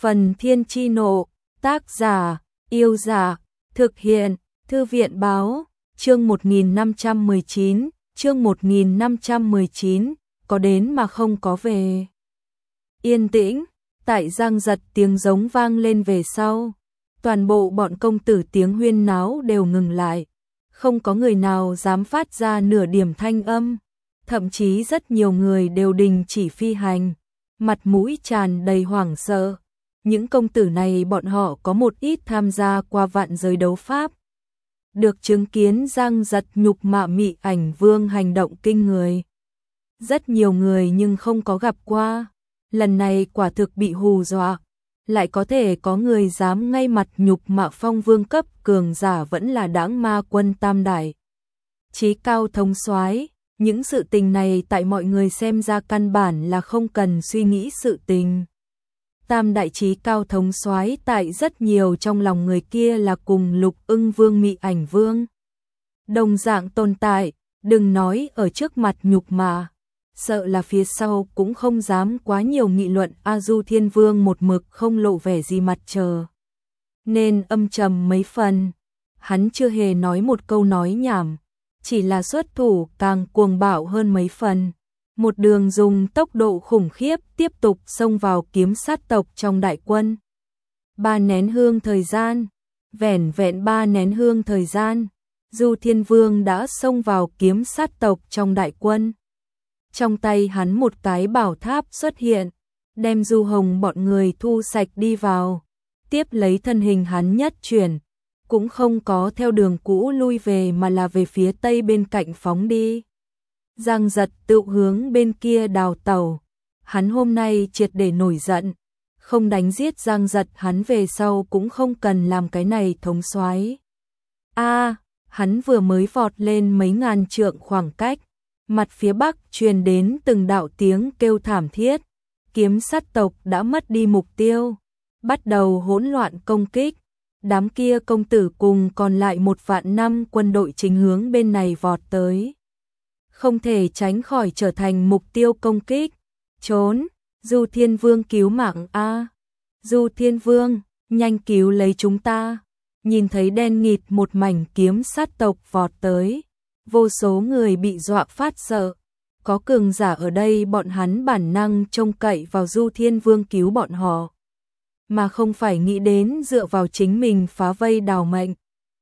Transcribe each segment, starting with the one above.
Phần Thiên Chi Nộ, tác giả, Yêu Giả, thực hiện, Thư viện Báo, chương 1519, chương 1519, có đến mà không có về. Yên tĩnh, tại Giang Giật tiếng giống vang lên về sau, toàn bộ bọn công tử tiếng huyên náo đều ngừng lại, không có người nào dám phát ra nửa điểm thanh âm, thậm chí rất nhiều người đều đình chỉ phi hành, mặt mũi tràn đầy hoảng sợ. Những công tử này bọn họ có một ít tham gia qua vạn giới đấu pháp, được chứng kiến Giang Giật nhục mạ Mị Ảnh Vương hành động kinh người. Rất nhiều người nhưng không có gặp qua, lần này quả thực bị hù dọa, lại có thể có người dám ngay mặt nhục mạ Phong Vương cấp cường giả vẫn là Đãng Ma Quân Tam Đại Chí Cao thống soái. Những sự tình này tại mọi người xem ra căn bản là không cần suy nghĩ sự tình. Tam Đại Chí Cao thống soái tại rất nhiều trong lòng người kia là cùng Lục Ưng Vương Mị Ảnh Vương đồng dạng tồn tại, đừng nói ở trước mặt nhục mạ, sợ là phía sau cũng không dám quá nhiều nghị luận. A Du Thiên Vương một mực không lộ vẻ gì mặt chờ, nên âm trầm mấy phần, hắn chưa hề nói một câu nói nhảm, chỉ là xuất thủ càng cuồng bạo hơn mấy phần. Một đường dùng tốc độ khủng khiếp tiếp tục xông vào kiếm sát tộc trong đại quân. 3 nén hương thời gian, vẻn vẹn 3 nén hương thời gian, Du Thiên Vương đã xông vào kiếm sát tộc trong đại quân. Trong tay hắn một cái bảo tháp xuất hiện, đem Du Hồng bọn người thu sạch đi vào. Tiếp lấy thân hình hắn nhất chuyển, cũng không có theo đường cũ lui về mà là về phía tây bên cạnh phóng đi. Giang Giật tự hướng bên kia đào tẩu, hắn hôm nay triệt để nổi giận, không đánh giết Giang Giật hắn về sau cũng không cần làm cái này thống soái. Hắn vừa mới vọt lên mấy ngàn trượng khoảng cách, mặt phía bắc truyền đến từng đạo tiếng kêu thảm thiết, kiếm sát tộc đã mất đi mục tiêu, bắt đầu hỗn loạn công kích. Đám kia công tử cùng còn lại 1.500 quân đội chính hướng bên này vọt tới, không thể tránh khỏi trở thành mục tiêu công kích. Trốn, Du Thiên Vương cứu mạng a. Du Thiên Vương, nhanh cứu lấy chúng ta. Nhìn thấy đen nghịt một mảnh kiếm sát tộc vọt tới, vô số người bị dọa phát sợ. Có cường giả ở đây bọn hắn bản năng trông cậy vào Du Thiên Vương cứu bọn họ, mà không phải nghĩ đến dựa vào chính mình phá vây đào mệnh.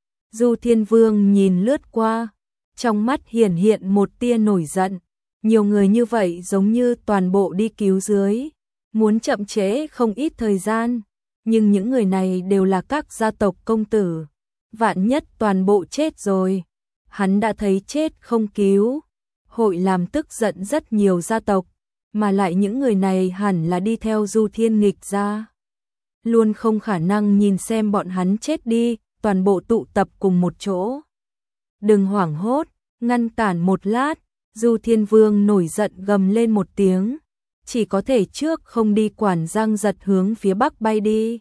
Du Thiên Vương nhìn lướt qua, trong mắt hiển hiện một tia nổi giận. Nhiều người như vậy giống như toàn bộ đi cứu dưới, muốn chậm trễ không ít thời gian, nhưng những người này đều là các gia tộc công tử, vạn nhất toàn bộ chết rồi, hắn đã thấy chết không cứu, hội làm tức giận rất nhiều gia tộc, mà lại những người này hẳn là đi theo Du Thiên Nghịch gia, luôn không khả năng nhìn xem bọn hắn chết đi, toàn bộ tụ tập cùng một chỗ. Đừng hoảng hốt, ngăn cản một lát. Du Thiên Vương nổi giận gầm lên một tiếng, chỉ có thể trước không đi quản Giang Giật hướng phía bắc bay đi.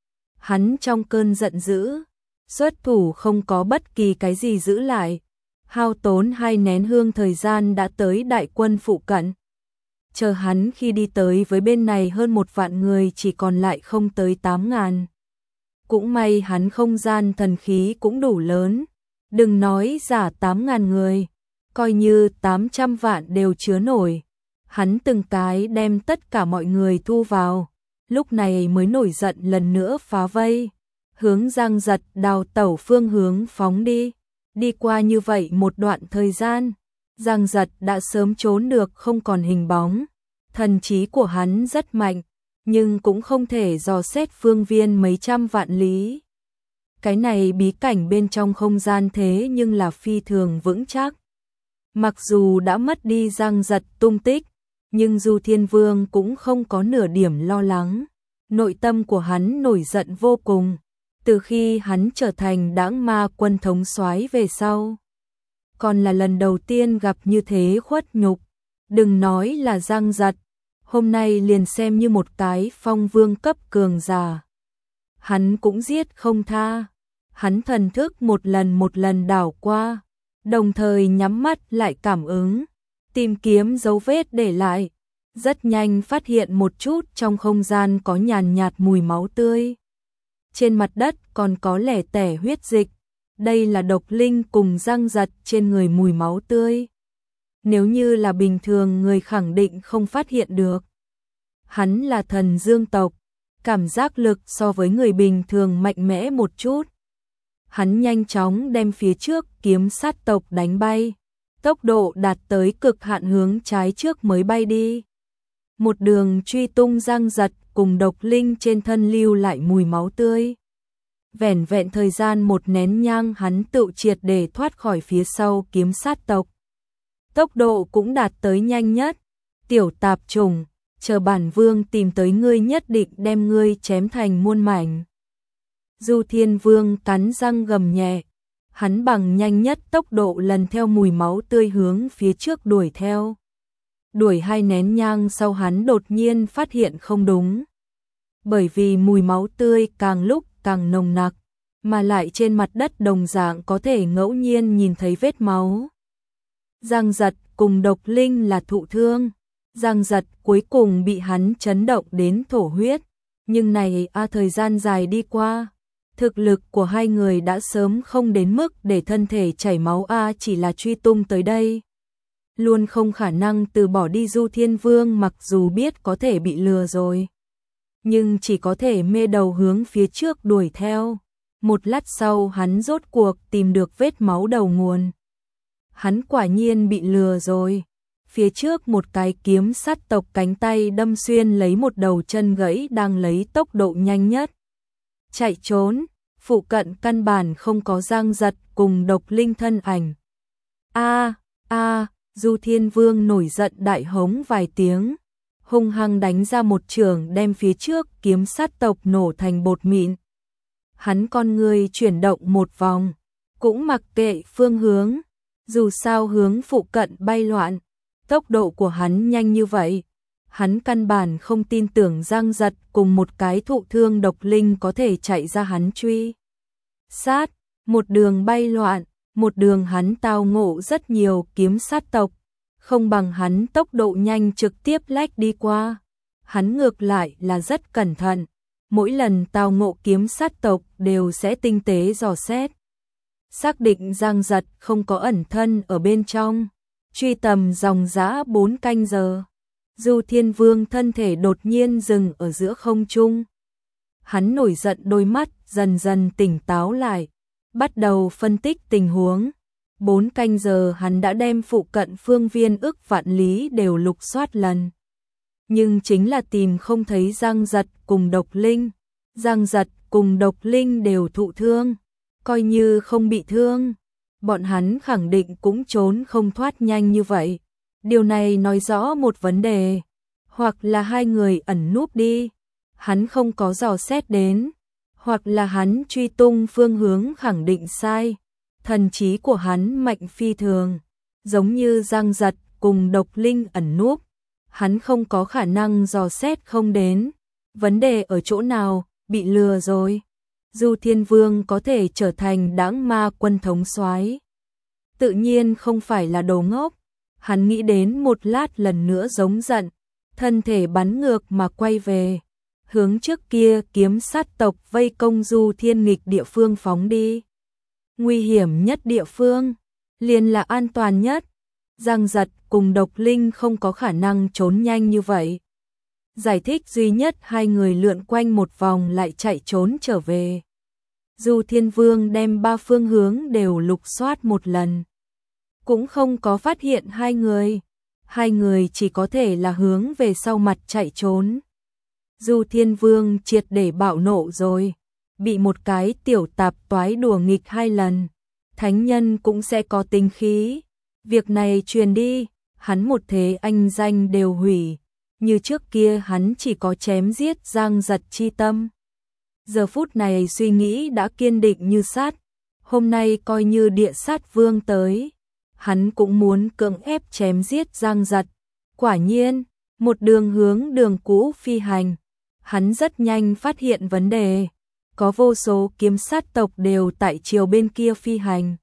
Hắn trong cơn giận dữ, xuất thủ không có bất kỳ cái gì giữ lại, hao tốn 2 nén hương thời gian đã tới đại quân phụ cận. Chờ hắn khi đi tới với bên này hơn 1 vạn người chỉ còn lại không tới 8.000. Cũng may hắn không gian thần khí cũng đủ lớn, đừng nói giả 8.000 người, coi như 800 vạn đều chứa nổi. Hắn từng cái đem tất cả mọi người thu vào, lúc này mới nổi giận lần nữa phá vây, hướng Giang Giật đào tẩu phương hướng phóng đi. Đi qua như vậy một đoạn thời gian, Giang Giật đã sớm trốn được không còn hình bóng. Thần trí của hắn rất mạnh, nhưng cũng không thể dò xét phương viên mấy trăm vạn lý. Cái này bí cảnh bên trong không gian thế nhưng là phi thường vững chắc. Mặc dù đã mất đi Giang Giật tung tích, nhưng Du Thiên Vương cũng không có nửa điểm lo lắng. Nội tâm của hắn nổi giận vô cùng, từ khi hắn trở thành Đãng Ma Quân thống soái về sau. Còn là lần đầu tiên gặp như thế khuất nhục, đừng nói là Giang Giật, hôm nay liền xem như một cái Phong Vương cấp cường giả, hắn cũng giết không tha. Hắn thần thức một lần đảo qua, đồng thời nhắm mắt lại cảm ứng, tìm kiếm dấu vết để lại. rất nhanh phát hiện một chút trong không gian có nhàn nhạt mùi máu tươi. Trên mặt đất còn có lẻ tẻ huyết dịch, đây là độc linh cùng răng giật trên người mùi máu tươi. Nếu như là bình thường người khẳng định không phát hiện được. Hắn là thần dương tộc, cảm giác lực so với người bình thường mạnh mẽ một chút. Hắn nhanh chóng đem phía trước kiếm sát tộc đánh bay, tốc độ đạt tới cực hạn hướng trái trước mới bay đi. Một đường truy tung răng giật cùng độc linh trên thân lưu lại mùi máu tươi. Vẻn vẹn thời gian một nén nhang hắn tự triệt để thoát khỏi phía sau kiếm sát tộc. Tốc độ cũng đạt tới nhanh nhất. Tiểu tạp trùng, chờ bản vương tìm tới ngươi nhất định đem ngươi chém thành muôn mảnh. Du Thiên Vương cắn răng gầm nhẹ, hắn bằng nhanh nhất tốc độ lần theo mùi máu tươi hướng phía trước đuổi theo. Đuổi 2 nén nhang sau hắn đột nhiên phát hiện không đúng. Bởi vì mùi máu tươi càng lúc càng nồng nặc, mà lại trên mặt đất đồng dạng có thể ngẫu nhiên nhìn thấy vết máu. Giang giật cùng độc linh là thụ thương. Giang giật cuối cùng bị hắn chấn động đến thổ huyết. Nhưng này thời gian dài đi qua, thực lực của hai người đã sớm không đến mức để thân thể chảy máu chỉ là truy tung tới đây. Luôn không khả năng từ bỏ đi. Du Thiên Vương mặc dù biết có thể bị lừa rồi, nhưng chỉ có thể mê đầu hướng phía trước đuổi theo. Một lát sau hắn rốt cuộc tìm được vết máu đầu nguồn. Hắn quả nhiên bị lừa rồi. Phía trước một cái kiếm sát tộc cánh tay đâm xuyên lấy một đầu chân gãy đang lấy tốc độ nhanh nhất chạy trốn, phụ cận căn bản không có Giang giật cùng độc linh thân ảnh. Du Thiên Vương nổi giận đại hống vài tiếng, hung hăng đánh ra một chưởng đem phía trước kiếm sát tộc nổ thành bột mịn. Hắn con người chuyển động một vòng, cũng mặc kệ phương hướng, dù sao hướng phụ cận bay loạn. Tốc độ của hắn nhanh như vậy, hắn căn bản không tin tưởng Giang giật cùng một cái thụ thương độc linh có thể chạy ra hắn truy sát. Một đường bay loạn, một đường hắn tao ngộ rất nhiều kiếm sát tộc, không bằng hắn tốc độ nhanh trực tiếp lách đi qua. Hắn ngược lại là rất cẩn thận, mỗi lần tao ngộ kiếm sát tộc đều sẽ tinh tế dò xét, xác định Giang giật không có ẩn thân ở bên trong. Truy tầm dòng dã 4 canh giờ, Du Thiên Vương thân thể đột nhiên dừng ở giữa không trung. Hắn nổi giận, đôi mắt dần dần tỉnh táo lại, bắt đầu phân tích tình huống. 4 canh giờ hắn đã đem phụ cận phương viên ức vạn lý đều lục soát lần. Nhưng chính là tìm không thấy Giang giật cùng độc linh. Giang giật cùng độc linh đều thụ thương, coi như không bị thương, bọn hắn khẳng định cũng trốn không thoát nhanh như vậy. Điều này nói rõ một vấn đề, hoặc là hai người ẩn núp đi, hắn không có dò xét đến, hoặc là hắn truy tung phương hướng khẳng định sai. Thần trí của hắn mạnh phi thường, giống như Giang giật cùng độc linh ẩn núp, hắn không có khả năng dò xét không đến. Vấn đề ở chỗ nào? Bị lừa rồi. Du Thiên Vương có thể trở thành Đãng Ma Quân thống soái, tự nhiên không phải là đồ ngốc. Hắn nghĩ đến một lát, lần nữa giống giận, thân thể bắn ngược mà quay về, hướng trước kia kiếm sát tộc vây công Du Thiên nghịch địa phương phóng đi. Nguy hiểm nhất địa phương, liền là an toàn nhất. Giang giật cùng độc linh không có khả năng trốn nhanh như vậy. Giải thích duy nhất, hai người lượn quanh một vòng lại chạy trốn trở về. Du Thiên Vương đem 3 phương hướng đều lục soát một lần, cũng không có phát hiện hai người. Hai người chỉ có thể là hướng về sau mặt chạy trốn. Du Thiên Vương triệt để bạo nộ rồi, bị một cái tiểu tạp toái đùa nghịch 2 lần. Thánh nhân cũng sẽ có tính khí. Việc này truyền đi, hắn một thế anh danh đều hủy. Như trước kia hắn chỉ có chém giết Giang giật chi tâm, giờ phút này suy nghĩ đã kiên định như sắt. Hôm nay coi như địa sát vương tới, hắn cũng muốn cưỡng ép chém giết Giang giật. Quả nhiên, một đường hướng đường cũ phi hành, hắn rất nhanh phát hiện vấn đề. Có vô số kiếm sát tộc đều tại chiều bên kia phi hành.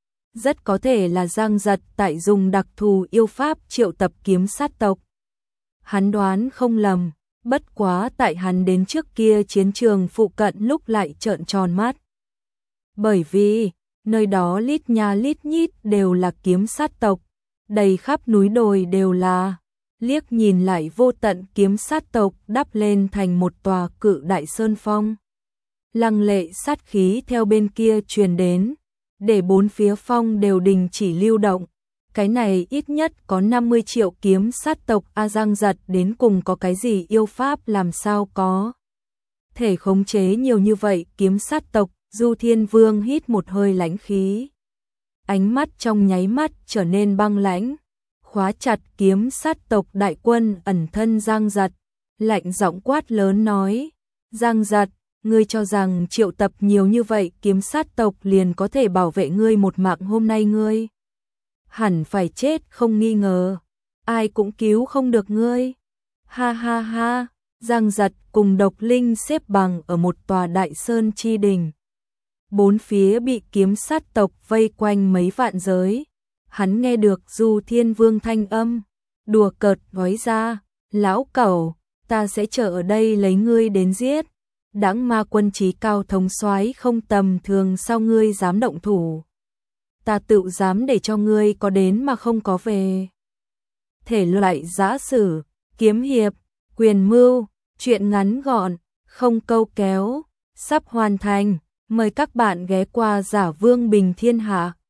Rất có thể là Giang giật tại dùng đặc thù yêu pháp triệu tập kiếm sát tộc. Hắn đoán không lầm, bất quá tại hắn đến trước kia chiến trường phụ cận lúc lại trợn tròn mắt. Bởi vì, nơi đó lít nha lít nhít đều là kiếm sát tộc, đầy khắp núi đồi đều là, liếc nhìn lại vô tận kiếm sát tộc đắp lên thành một tòa cự đại sơn phong. Lăng lệ sát khí theo bên kia truyền đến, để bốn phía phong đều đình chỉ lưu động. Cái này ít nhất có 50 triệu kiếm sát tộc A Giang Giật đến cùng có cái gì yêu pháp làm sao có thể khống chế nhiều như vậy kiếm sát tộc. Du Thiên Vương hít một hơi lãnh khí, ánh mắt trong nháy mắt trở nên băng lãnh, khóa chặt kiếm sát tộc đại quân ẩn thân Giang Giật, lạnh giọng quát lớn nói: Giang Giật, ngươi cho rằng triệu tập nhiều như vậy kiếm sát tộc liền có thể bảo vệ ngươi một mạng, hôm nay ngươi hẳn phải chết không nghi ngờ, ai cũng cứu không được ngươi. Ha ha ha, Giang Giật cùng Độc Linh xếp bằng ở một tòa đại sơn chi đỉnh. Bốn phía bị kiếm sát tộc vây quanh mấy vạn giới. Hắn nghe được Du Thiên Vương thanh âm, đùa cợt nói ra: lão cẩu, ta sẽ chờ ở đây lấy ngươi đến giết. Đãng ma quân trí cao thống soái không tầm thường, sao ngươi dám động thủ? Ta tự dám để cho ngươi có đến mà không có về. Thể loại giã sử, kiếm hiệp, quyền mưu, truyện ngắn gọn, không câu kéo, sắp hoàn thành. Mời các bạn ghé qua Giả Vương Bình Thiên Hạ.